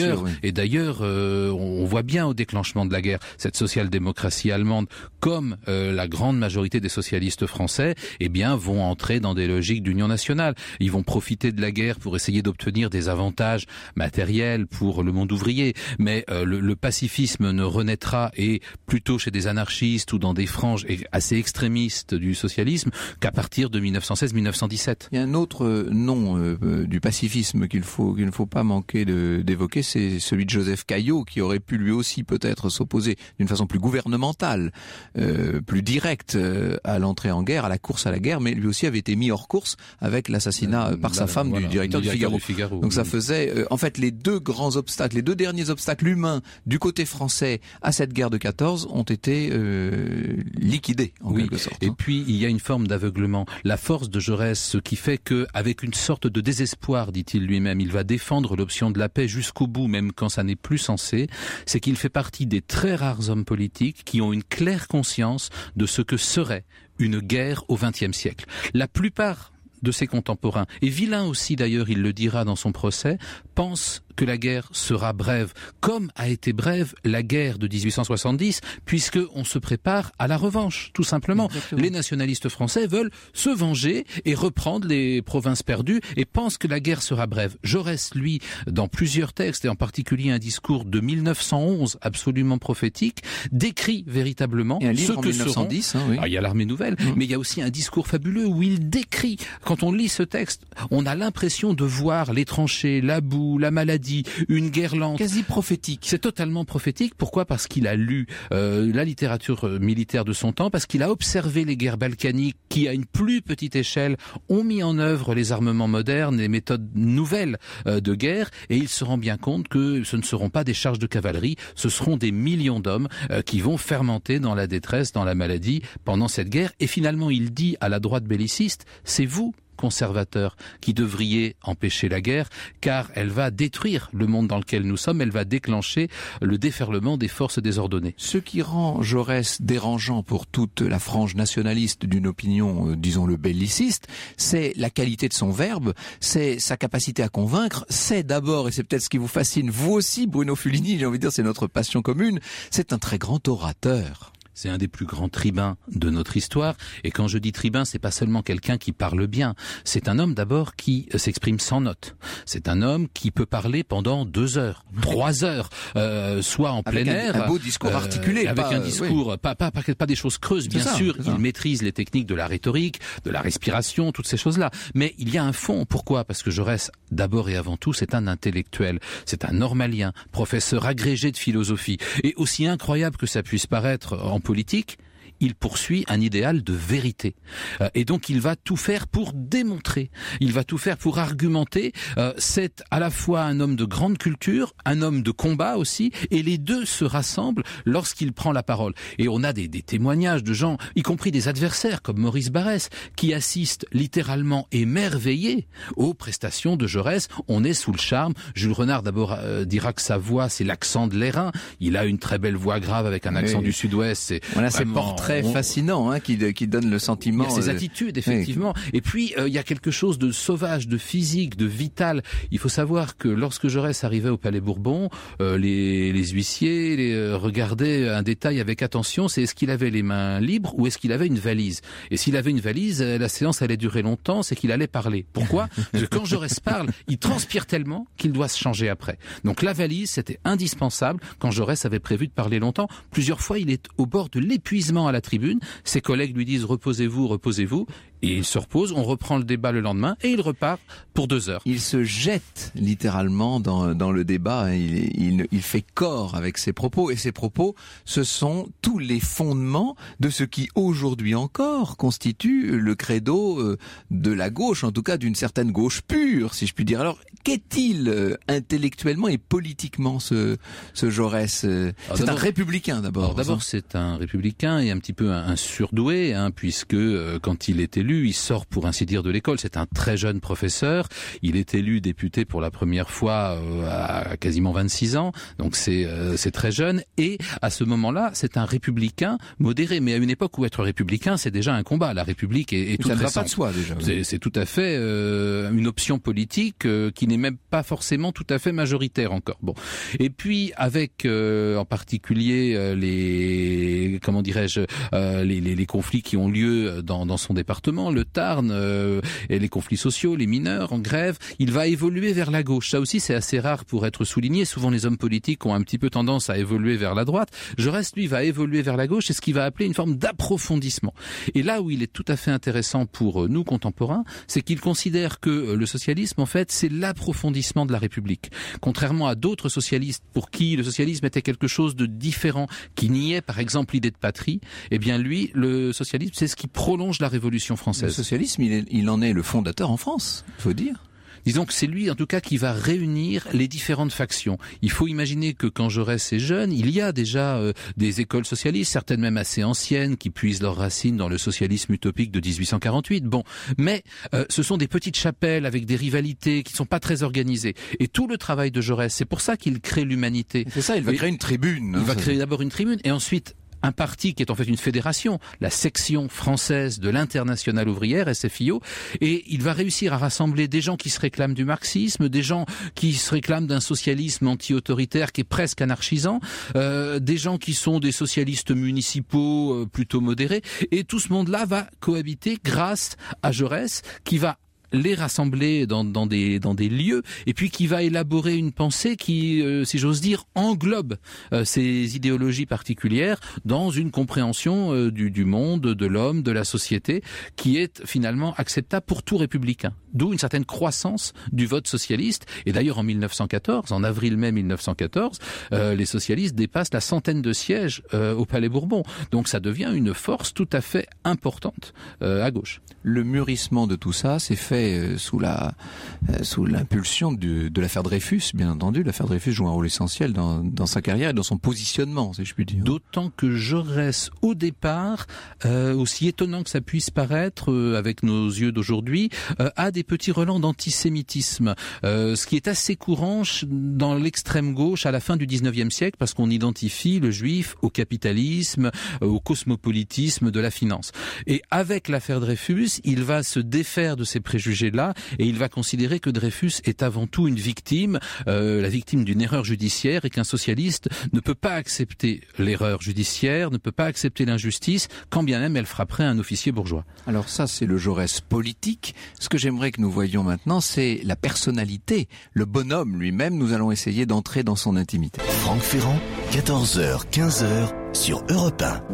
Et d'ailleurs, on voit bien au déclenchement de la guerre, cette social-démocratie allemande, comme la grande majorité des socialistes français, vont entrer dans des logiques d'union nationale. Ils vont profiter de la guerre pour essayer d'obtenir des avantages matériels pour le monde ouvrier. Mais le pacifisme ne renaîtra, et plutôt chez des anarchistes ou dans des franges assez extrémistes du socialisme, qu'à partir de 1916-1917. Il y a un autre nom du pacifisme qu'il ne faut pas manquer d'évoquer, c'est celui de Joseph Caillaux, qui aurait pu lui aussi peut-être s'opposer d'une façon plus gouvernementale, plus directe à l'entrée en guerre, à la course à la guerre, mais lui aussi avait été mis hors course avec l'assassinat par sa femme du directeur du Figaro. Donc ça faisait en fait les deux derniers obstacles humains du côté français à cette guerre de 14 ont été liquidés en quelque sorte. Et puis il y a une forme d'aveuglement. La force de Jaurès, ce qui fait que, avec une sorte de désespoir, dit-il lui-même, il va défendre l'option de la paix jusqu'au bout, même quand ça n'est plus censé, c'est qu'il fait partie des très rares hommes politiques qui ont une claire conscience de ce que serait une guerre au XXe siècle. La plupart de ses contemporains, et Villain aussi d'ailleurs, il le dira dans son procès, pense que la guerre sera brève, comme a été brève la guerre de 1870, puisque on se prépare à la revanche, tout simplement. Exactement. Les nationalistes français veulent se venger et reprendre les provinces perdues et pensent que la guerre sera brève. Jaurès, lui, dans plusieurs textes, et en particulier un discours de 1911 absolument prophétique, décrit véritablement ce que 1910, seront... oui. Il y a l'Armée nouvelle, mais il y a aussi un discours fabuleux où il décrit, quand on lit ce texte, on a l'impression de voir les tranchées, la boue, la maladie, une guerre lente. Quasi prophétique. C'est totalement prophétique. Pourquoi ? Parce qu'il a lu la littérature militaire de son temps, parce qu'il a observé les guerres balkaniques qui, à une plus petite échelle, ont mis en œuvre les armements modernes, les méthodes nouvelles de guerre, et il se rend bien compte que ce ne seront pas des charges de cavalerie, ce seront des millions d'hommes qui vont fermenter dans la détresse, dans la maladie, pendant cette guerre. Et finalement, il dit à la droite belliciste, c'est vous, conservateurs, qui devriez empêcher la guerre, car elle va détruire le monde dans lequel nous sommes, elle va déclencher le déferlement des forces désordonnées. Ce qui rend Jaurès dérangeant pour toute la frange nationaliste d'une opinion, disons-le, belliciste, c'est la qualité de son verbe, c'est sa capacité à convaincre, c'est d'abord, et c'est peut-être ce qui vous fascine, vous aussi, Bruno Fuligny, j'ai envie de dire, c'est notre passion commune, c'est un très grand orateur. C'est un des plus grands tribuns de notre histoire. Et quand je dis tribun, c'est pas seulement quelqu'un qui parle bien. C'est un homme d'abord qui s'exprime sans notes. C'est un homme qui peut parler pendant 2 heures, 3 heures, soit en plein air. Un beau discours articulé. Avec un discours, pas des choses creuses, bien sûr. Il maîtrise les techniques de la rhétorique, de la respiration, toutes ces choses-là. Mais il y a un fond. Pourquoi ? Parce que Jaurès, d'abord et avant tout, c'est un intellectuel. C'est un normalien, professeur agrégé de philosophie. Et aussi incroyable que ça puisse paraître en politique, il poursuit un idéal de vérité. Et donc il va tout faire pour démontrer, il va tout faire pour argumenter. C'est à la fois un homme de grande culture, un homme de combat aussi, et les deux se rassemblent lorsqu'il prend la parole. Et on a des témoignages de gens, y compris des adversaires comme Maurice Barrès, qui assistent littéralement émerveillés aux prestations de Jaurès. On est sous le charme. Jules Renard d'abord dira que sa voix, c'est l'accent de l'Airain. Il a une très belle voix grave avec un accent du Sud-Ouest. On a ces portraits fascinants qui donnent le sentiment. Il y a ces attitudes, effectivement. Et puis, il y a quelque chose de sauvage, de physique, de vital. Il faut savoir que lorsque Jaurès arrivait au Palais Bourbon, les huissiers regardaient un détail avec attention, c'est est-ce qu'il avait les mains libres ou est-ce qu'il avait une valise. Et s'il avait une valise, la séance allait durer longtemps, c'est qu'il allait parler. Pourquoi ? Parce que quand Jaurès parle, il transpire tellement qu'il doit se changer après. Donc la valise, c'était indispensable quand Jaurès avait prévu de parler longtemps. Plusieurs fois, il est au bord de l'épuisement à la tribune. Ses collègues lui disent reposez-vous, reposez-vous. Et il se repose, on reprend le débat le lendemain et il repart pour 2 heures. Il se jette littéralement dans le débat, il fait corps avec ses propos, et ses propos, ce sont tous les fondements de ce qui aujourd'hui encore constitue le credo de la gauche, en tout cas d'une certaine gauche pure, si je puis dire. Alors, qu'est-il intellectuellement et politiquement ce Jaurès ? C'est un républicain d'abord. D'abord, c'est un républicain et un petit peu un surdoué, puisque quand il est élu, il sort pour ainsi dire de l'école. C'est un très jeune professeur. Il est élu député pour la première fois à quasiment 26 ans. Donc c'est très jeune. Et à ce moment-là, c'est un républicain modéré. Mais à une époque où être républicain, c'est déjà un combat. La République est toute récente. Ça ne va pas de soi déjà. C'est tout à fait une option politique qui n'est même pas forcément tout à fait majoritaire encore. Bon. Et puis avec en particulier les conflits qui ont lieu dans son département, le Tarn, et les conflits sociaux, les mineurs en grève, il va évoluer vers la gauche. Ça aussi, c'est assez rare pour être souligné. Souvent, les hommes politiques ont un petit peu tendance à évoluer vers la droite. Jaurès, lui, va évoluer vers la gauche. C'est ce qu'il va appeler une forme d'approfondissement. Et là où il est tout à fait intéressant pour nous, contemporains, c'est qu'il considère que le socialisme, en fait, c'est l'approfondissement de la République. Contrairement à d'autres socialistes pour qui le socialisme était quelque chose de différent, qui niait, par exemple, l'idée de patrie, eh bien, lui, le socialisme, c'est ce qui prolonge la Révolution française. Le socialisme, il en est le fondateur en France, il faut dire. Disons que c'est lui, en tout cas, qui va réunir les différentes factions. Il faut imaginer que quand Jaurès est jeune, il y a déjà des écoles socialistes, certaines même assez anciennes, qui puisent leurs racines dans le socialisme utopique de 1848. Bon, mais ce sont des petites chapelles avec des rivalités qui ne sont pas très organisées. Et tout le travail de Jaurès, c'est pour ça qu'il crée l'Humanité. C'est ça, il va créer une tribune. Il va créer d'abord une tribune, et ensuite un parti qui est en fait une fédération, la section française de l'Internationale ouvrière, SFIO, et il va réussir à rassembler des gens qui se réclament du marxisme, des gens qui se réclament d'un socialisme anti-autoritaire qui est presque anarchisant, des gens qui sont des socialistes municipaux plutôt modérés, et tout ce monde-là va cohabiter grâce à Jaurès, qui va les rassembler dans des lieux, et puis qui va élaborer une pensée qui, si j'ose dire, englobe ces idéologies particulières dans une compréhension du monde, de l'homme, de la société, qui est finalement acceptable pour tout républicain. D'où une certaine croissance du vote socialiste. Et d'ailleurs, en 1914, en avril-mai 1914, les socialistes dépassent la 100 de sièges au Palais Bourbon. Donc ça devient une force tout à fait importante à gauche. Le mûrissement de tout ça s'est fait sous l'impulsion de l'affaire Dreyfus, bien entendu. L'affaire Dreyfus joue un rôle essentiel dans sa carrière et dans son positionnement, si je puis dire. D'autant que Jaurès, au départ, aussi étonnant que ça puisse paraître avec nos yeux d'aujourd'hui, a des petits relents d'antisémitisme, ce qui est assez courant dans l'extrême gauche à la fin du 19e siècle, parce qu'on identifie le juif au capitalisme, au cosmopolitisme de la finance. Et avec l'affaire Dreyfus, il va se défaire de ces préjugés-là, et il va considérer que Dreyfus est avant tout une victime, la victime d'une erreur judiciaire, et qu'un socialiste ne peut pas accepter l'erreur judiciaire, ne peut pas accepter l'injustice, quand bien même elle frapperait un officier bourgeois. Alors ça, c'est le Jaurès politique. Ce que j'aimerais que nous voyions maintenant, c'est la personnalité, le bonhomme lui-même. Nous allons essayer d'entrer dans son intimité. Franck Ferrand, 14h, 15h sur Europe 1.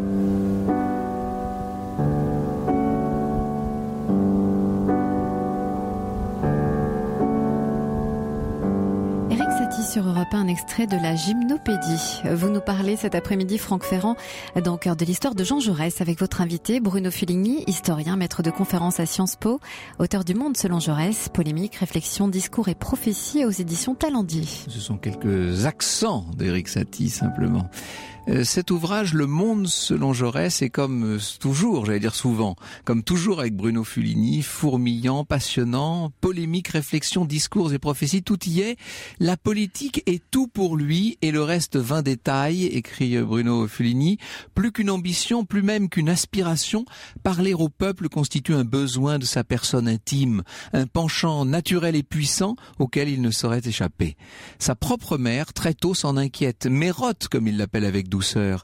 Sur Europe 1, un extrait de la Gymnopédie. Vous nous parlez cet après-midi, Franck Ferrand, dans Cœur de l'Histoire de Jean Jaurès, avec votre invité Bruno Fuligny, historien, maître de conférences à Sciences Po, auteur du Monde selon Jaurès, polémique, réflexion, discours et prophétie aux éditions Talendier. Ce sont quelques accents d'Éric Satie, simplement. Cet ouvrage, Le Monde selon Jaurès, est comme toujours, j'allais dire souvent, comme toujours avec Bruno Fuligny, fourmillant, passionnant, polémique, réflexion, discours et prophéties, tout y est. La politique est tout pour lui et le reste vain détail, écrit Bruno Fuligny. Plus qu'une ambition, plus même qu'une aspiration, parler au peuple constitue un besoin de sa personne intime, un penchant naturel et puissant auquel il ne saurait échapper. Sa propre mère, très tôt, s'en inquiète, mérote, comme il l'appelle avec douceur,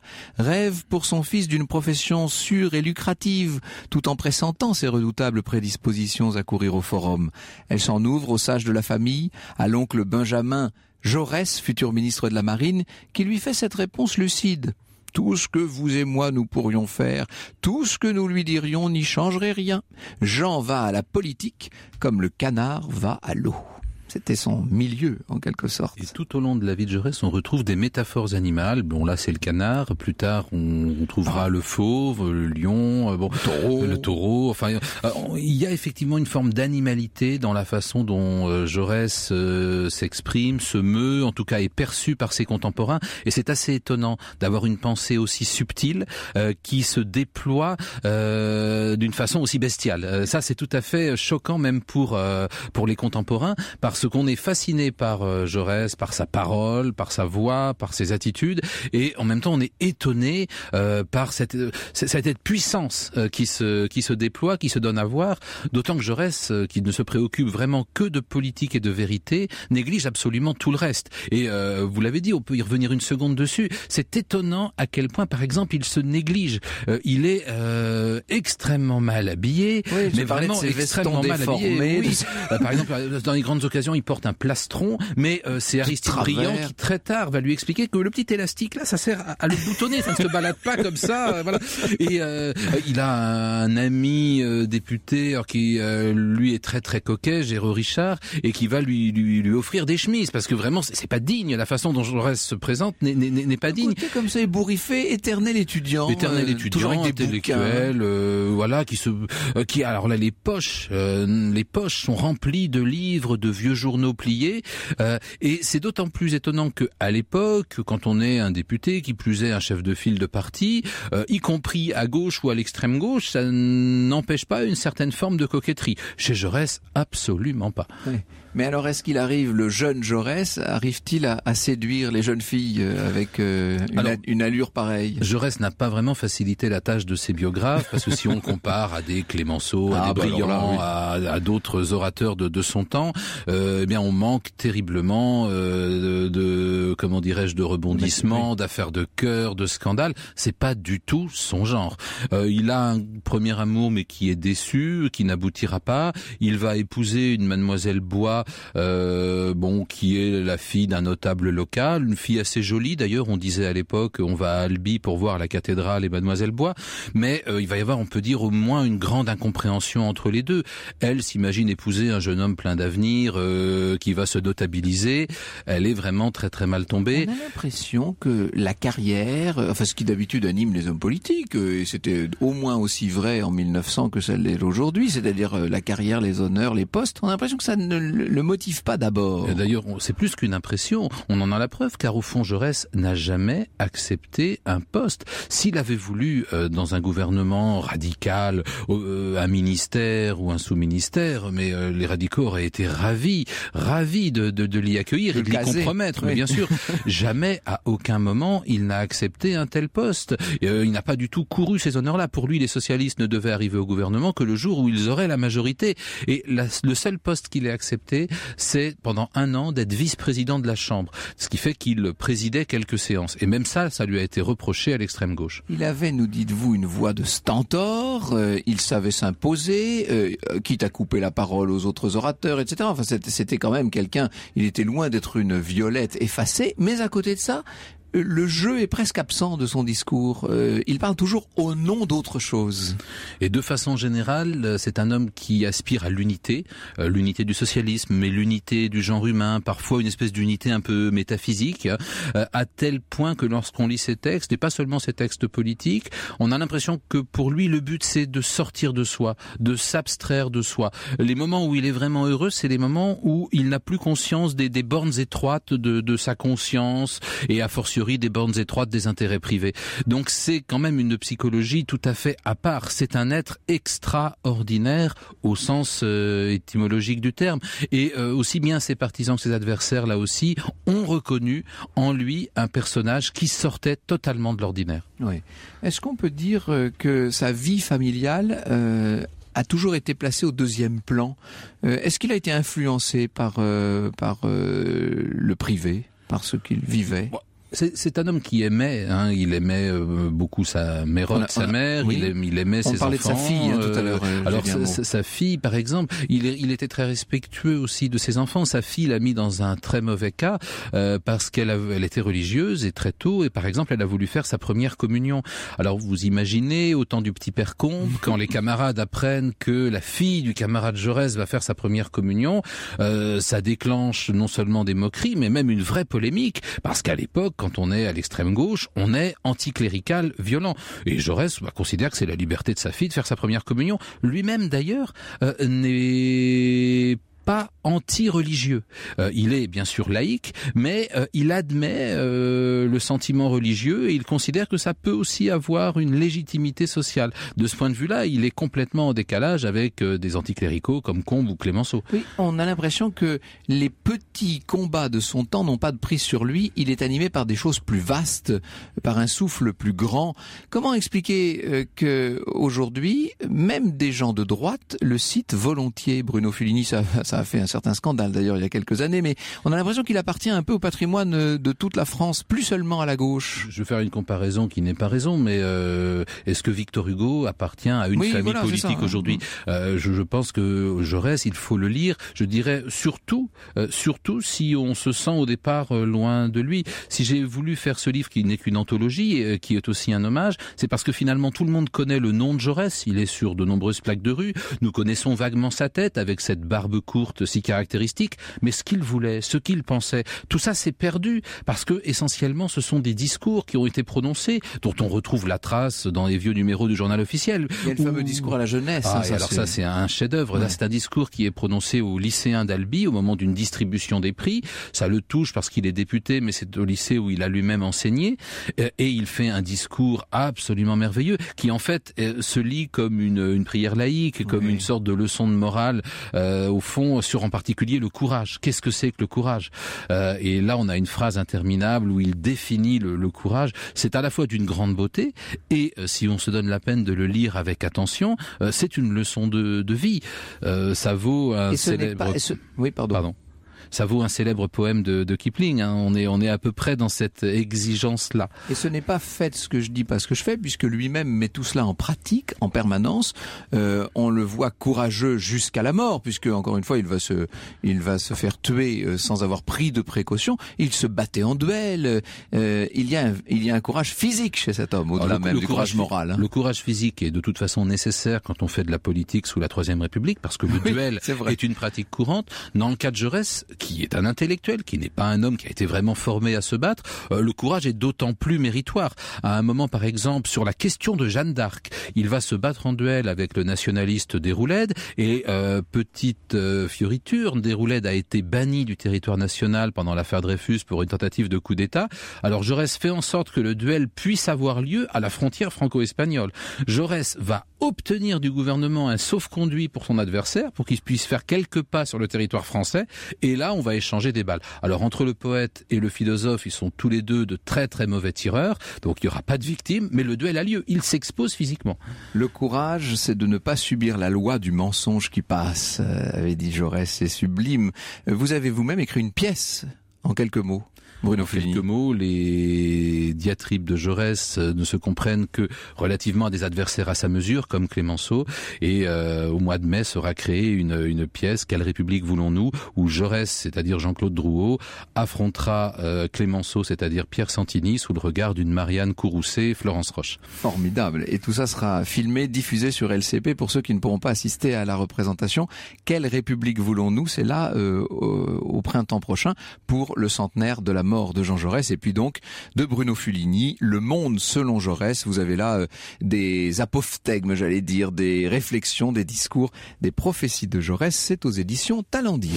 rêve pour son fils d'une profession sûre et lucrative, tout en pressentant ses redoutables prédispositions à courir au forum. Elle s'en ouvre aux sages de la famille, à l'oncle Benjamin Jaurès, futur ministre de la Marine, qui lui fait cette réponse lucide. Tout ce que vous et moi nous pourrions faire, tout ce que nous lui dirions n'y changerait rien. Jean va à la politique comme le canard va à l'eau. C'était son milieu, en quelque sorte. Et tout au long de la vie de Jaurès, on retrouve des métaphores animales. Bon, là, c'est le canard. Plus tard, on trouvera le fauve, le lion, le taureau. Enfin, il y a effectivement une forme d'animalité dans la façon dont Jaurès s'exprime, se meut, en tout cas est perçu par ses contemporains. Et c'est assez étonnant d'avoir une pensée aussi subtile qui se déploie d'une façon aussi bestiale. Ça, c'est tout à fait choquant, même pour les contemporains, parce qu'on est fasciné par Jaurès, par sa parole, par sa voix, par ses attitudes, et en même temps on est étonné par cette puissance qui se déploie, qui se donne à voir, d'autant que Jaurès, qui ne se préoccupe vraiment que de politique et de vérité, néglige absolument tout le reste. Et vous l'avez dit, on peut y revenir une seconde dessus, c'est étonnant à quel point, par exemple, il se néglige. Il est extrêmement mal habillé, oui, mais vraiment extrêmement mal habillé. Oui. Par exemple, dans les grandes occasions, il porte un plastron, mais c'est Aristide Briand qui très tard va lui expliquer que le petit élastique là, ça sert à le boutonner, ça ne se balade pas comme ça, voilà. Et il a un ami député qui lui est très très coquet, Géraud Richard, et qui va lui offrir des chemises, parce que vraiment c'est pas digne, la façon dont Jaurès se présente n'est pas digne. Côté comme ça, ébouriffé, éternel étudiant, intellectuel, voilà, alors là les poches sont remplies de livres, de vieux deux journaux pliés. Et c'est d'autant plus étonnant qu'à l'époque, quand on est un député, qui plus est un chef de file de parti, y compris à gauche ou à l'extrême gauche, ça n'empêche pas une certaine forme de coquetterie. Chez Jaurès, absolument pas. Oui. Mais alors, est-ce qu'il arrive, le jeune Jaurès, arrive-t-il à séduire les jeunes filles avec une allure pareille? Jaurès n'a pas vraiment facilité la tâche de ses biographes, parce que si on le compare à des Clémenceau, à des Briand, à d'autres orateurs de son temps, eh bien, on manque terriblement de rebondissements, d'affaires de cœur, de scandales. C'est pas du tout son genre. Il a un premier amour, mais qui est déçu, qui n'aboutira pas. Il va épouser une mademoiselle Bois, qui est la fille d'un notable local, une fille assez jolie d'ailleurs. On disait à l'époque, on va à Albi pour voir la cathédrale et mademoiselle Bois, mais il va y avoir, on peut dire, au moins une grande incompréhension entre les deux. Elle s'imagine épouser un jeune homme plein d'avenir, qui va se notabiliser. Elle est vraiment très très mal tombée. On a l'impression que la carrière, ce qui d'habitude anime les hommes politiques, et c'était au moins aussi vrai en 1900 que ça l'est aujourd'hui, c'est-à-dire la carrière, les honneurs, les postes, on a l'impression que ça ne le motive pas d'abord. Et d'ailleurs, c'est plus qu'une impression, on en a la preuve, car au fond, Jaurès n'a jamais accepté un poste. S'il avait voulu, dans un gouvernement radical, un ministère ou un sous-ministère, mais les radicaux auraient été ravis de l'y accueillir et de l'y compromettre. Mais bien sûr, jamais, à aucun moment, il n'a accepté un tel poste. Il n'a pas du tout couru ces honneurs-là. Pour lui, les socialistes ne devaient arriver au gouvernement que le jour où ils auraient la majorité. Et le seul poste qu'il ait accepté, c'est pendant 1 an d'être vice-président de la Chambre. Ce qui fait qu'il présidait quelques séances. Et même ça lui a été reproché à l'extrême gauche. Il avait, nous dites-vous, une voix de stentor, il savait s'imposer, quitte à couper la parole aux autres orateurs, etc. Enfin, c'était quand même quelqu'un, il était loin d'être une Violette effacée, mais à côté de ça, le jeu est presque absent de son discours. Il parle toujours au nom d'autre chose. Et de façon générale, c'est un homme qui aspire à l'unité, l'unité du socialisme, mais l'unité du genre humain, parfois une espèce d'unité un peu métaphysique, à tel point que lorsqu'on lit ses textes, et pas seulement ses textes politiques, on a l'impression que pour lui, le but c'est de sortir de soi, de s'abstraire de soi. Les moments où il est vraiment heureux, c'est les moments où il n'a plus conscience des bornes étroites de sa conscience, et a fortiori des bornes étroites des intérêts privés. Donc c'est quand même une psychologie tout à fait à part. C'est un être extraordinaire au sens étymologique du terme. Et aussi bien ses partisans que ses adversaires, là aussi, ont reconnu en lui un personnage qui sortait totalement de l'ordinaire. Oui. Est-ce qu'on peut dire que sa vie familiale a toujours été placé au deuxième plan? Est-ce qu'il a été influencé par le privé, par ce qu'il vivait? C'est un homme qui aimait, il aimait beaucoup sa mère, oui. il aimait ses enfants. On parlait de sa fille tout à l'heure. Alors sa fille, par exemple, il était très respectueux aussi de ses enfants. Sa fille l'a mis dans un très mauvais cas parce elle était religieuse et très tôt, et par exemple, elle a voulu faire sa première communion. Alors vous imaginez, au temps du petit père Combe, quand les camarades apprennent que la fille du camarade Jaurès va faire sa première communion, ça déclenche non seulement des moqueries, mais même une vraie polémique, parce qu'à l'époque, quand on est à l'extrême gauche, on est anticlérical, violent. Et Jaurès considère que c'est la liberté de sa fille de faire sa première communion. Lui-même, d'ailleurs, n'est pas anti-religieux. Il est bien sûr laïque, mais il admet le sentiment religieux et il considère que ça peut aussi avoir une légitimité sociale. De ce point de vue-là, il est complètement en décalage avec des anticléricaux comme Combe ou Clémenceau. Oui, on a l'impression que les petits combats de son temps n'ont pas de prise sur lui. Il est animé par des choses plus vastes, par un souffle plus grand. Comment expliquer que aujourd'hui, même des gens de droite le citent volontiers? Bruno Fulini, ça a fait un certain scandale d'ailleurs il y a quelques années, mais on a l'impression qu'il appartient un peu au patrimoine de toute la France, plus seulement à la gauche. Je vais faire une comparaison qui n'est pas raison, mais est-ce que Victor Hugo appartient à une famille politique aujourd'hui? Je pense que Jaurès, il faut le lire, je dirais surtout si on se sent au départ loin de lui. Si j'ai voulu faire ce livre qui n'est qu'une anthologie, qui est aussi un hommage, c'est parce que finalement tout le monde connaît le nom de Jaurès, il est sur de nombreuses plaques de rue, nous connaissons vaguement sa tête avec cette barbe courte courte si caractéristique, mais ce qu'il voulait, ce qu'il pensait, tout ça s'est perdu parce que essentiellement ce sont des discours qui ont été prononcés, dont on retrouve la trace dans les vieux numéros du journal officiel. Il y a le fameux discours à la jeunesse. Ça c'est un chef-d'œuvre. Là, c'est un discours qui est prononcé aux lycéens d'Albi au moment d'une distribution des prix. Ça le touche parce qu'il est député, mais c'est au lycée où il a lui-même enseigné. Et il fait un discours absolument merveilleux qui en fait se lit comme une prière laïque, comme une sorte de leçon de morale au fond sur en particulier le courage. Qu'est-ce que c'est que le courage? Et là on a une phrase interminable où il définit le courage. C'est à la fois d'une grande beauté et si on se donne la peine de le lire avec attention, c'est une leçon de vie. Ça vaut un célèbre... Oui, pardon. Ça vaut un célèbre poème de Kipling. Hein. On est à peu près dans cette exigence-là. Et ce n'est pas fait ce que je dis, pas ce que je fais, puisque lui-même met tout cela en pratique, en permanence. On le voit courageux jusqu'à la mort, puisque encore une fois, il va se faire tuer sans avoir pris de précautions. Il se battait en duel. Il y a un courage physique chez cet homme, au-delà même du courage moral. Hein. Le courage physique est de toute façon nécessaire quand on fait de la politique sous la Troisième République, parce que le duel est une pratique courante. Dans le cas de Jaurès, qui est un intellectuel, qui n'est pas un homme qui a été vraiment formé à se battre, le courage est d'autant plus méritoire. À un moment, par exemple, sur la question de Jeanne d'Arc, il va se battre en duel avec le nationaliste Déroulède, et petite fioriture, Déroulède a été banni du territoire national pendant l'affaire Dreyfus pour une tentative de coup d'État. Alors Jaurès fait en sorte que le duel puisse avoir lieu à la frontière franco-espagnole. Jaurès va obtenir du gouvernement un sauf-conduit pour son adversaire, pour qu'il puisse faire quelques pas sur le territoire français, et là on va échanger des balles. Alors entre le poète et le philosophe, ils sont tous les deux de très très mauvais tireurs, donc il n'y aura pas de victime, mais le duel a lieu, il s'expose physiquement. Le courage, c'est de ne pas subir la loi du mensonge qui passe, avait dit Jaurès, c'est sublime. Vous avez vous-même écrit une pièce, en quelques mots. Bruno Fellini. Quelques mots, les diatribes de Jaurès ne se comprennent que relativement à des adversaires à sa mesure, comme Clémenceau. Et au mois de mai sera créée une pièce, Quelle République voulons-nous, où Jaurès, c'est-à-dire Jean-Claude Drouot, affrontera Clémenceau, c'est-à-dire Pierre Santini, sous le regard d'une Marianne Courroucé, Florence Roche. Formidable. Et tout ça sera filmé, diffusé sur LCP pour ceux qui ne pourront pas assister à la représentation. Quelle République voulons-nous? C'est là, au printemps prochain, pour le centenaire de la mort de Jean Jaurès, et puis donc de Bruno Fellini, Le Monde selon Jaurès. Vous avez là des apophthegmes, j'allais dire, des réflexions, des discours, des prophéties de Jaurès. C'est aux éditions Talendier.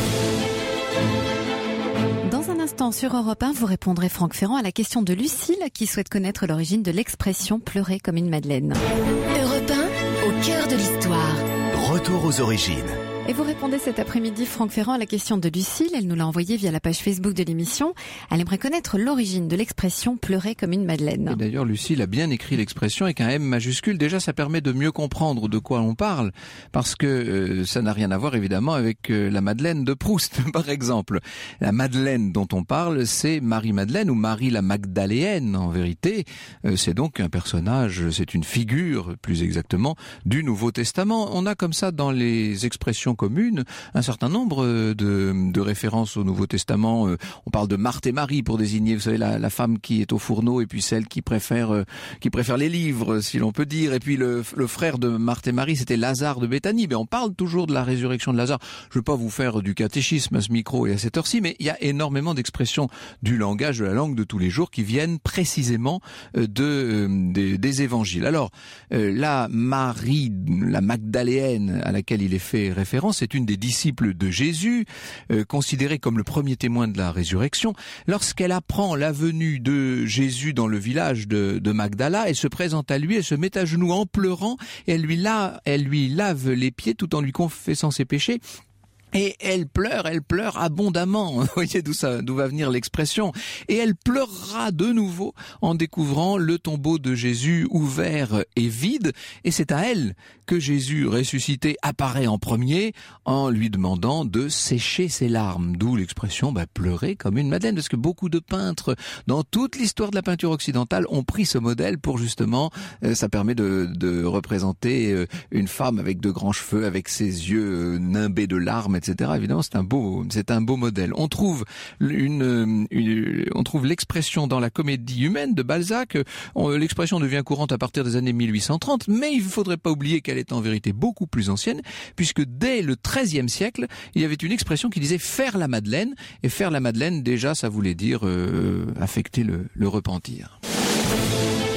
Dans un instant sur Europe 1, vous répondrez Franck Ferrand à la question de Lucille qui souhaite connaître l'origine de l'expression pleurer comme une madeleine. Europe 1, au cœur de l'histoire. Retour aux origines. Et vous répondez cet après-midi, Franck Ferrand, à la question de Lucille. Elle nous l'a envoyée via la page Facebook de l'émission. Elle aimerait connaître l'origine de l'expression pleurer comme une madeleine. Et d'ailleurs, Lucille a bien écrit l'expression avec un M majuscule. Déjà, ça permet de mieux comprendre de quoi on parle, parce que ça n'a rien à voir évidemment avec la Madeleine de Proust, par exemple. La Madeleine dont on parle, c'est Marie-Madeleine ou Marie la Magdaléenne, en vérité. C'est donc un personnage, c'est une figure, plus exactement, du Nouveau Testament. On a comme ça dans les expressions communes un certain nombre de références au Nouveau Testament. On parle de Marthe et Marie pour désigner, vous savez, la femme qui est au fourneau et puis celle qui préfère les livres, si l'on peut dire. Et puis le frère de Marthe et Marie, c'était Lazare de Béthanie. Mais on parle toujours de la résurrection de Lazare. Je ne veux pas vous faire du catéchisme à ce micro et à cette heure-ci, mais il y a énormément d'expressions du langage, de la langue de tous les jours qui viennent précisément des évangiles. Alors, la Marie, la Magdaléenne à laquelle il est fait référence, c'est une des disciples de Jésus, considérée comme le premier témoin de la résurrection. Lorsqu'elle apprend la venue de Jésus dans le village de Magdala, elle se présente à lui, elle se met à genoux en pleurant, et elle lui lave les pieds tout en lui confessant ses péchés. Et elle pleure abondamment. Vous voyez d'où va venir l'expression. Et elle pleurera de nouveau en découvrant le tombeau de Jésus ouvert et vide. Et c'est à elle que Jésus ressuscité apparaît en premier en lui demandant de sécher ses larmes. D'où l'expression pleurer comme une madeleine. Parce que beaucoup de peintres dans toute l'histoire de la peinture occidentale ont pris ce modèle pour justement, ça permet de représenter une femme avec de grands cheveux, avec ses yeux nimbés de larmes, etc. Évidemment, c'est un beau modèle. On trouve l'expression dans la comédie humaine de Balzac. L'expression devient courante à partir des années 1830, mais il ne faudrait pas oublier qu'elle est en vérité beaucoup plus ancienne, puisque dès le XIIIe siècle, il y avait une expression qui disait faire la Madeleine, et faire la Madeleine, déjà, ça voulait dire affecter le repentir.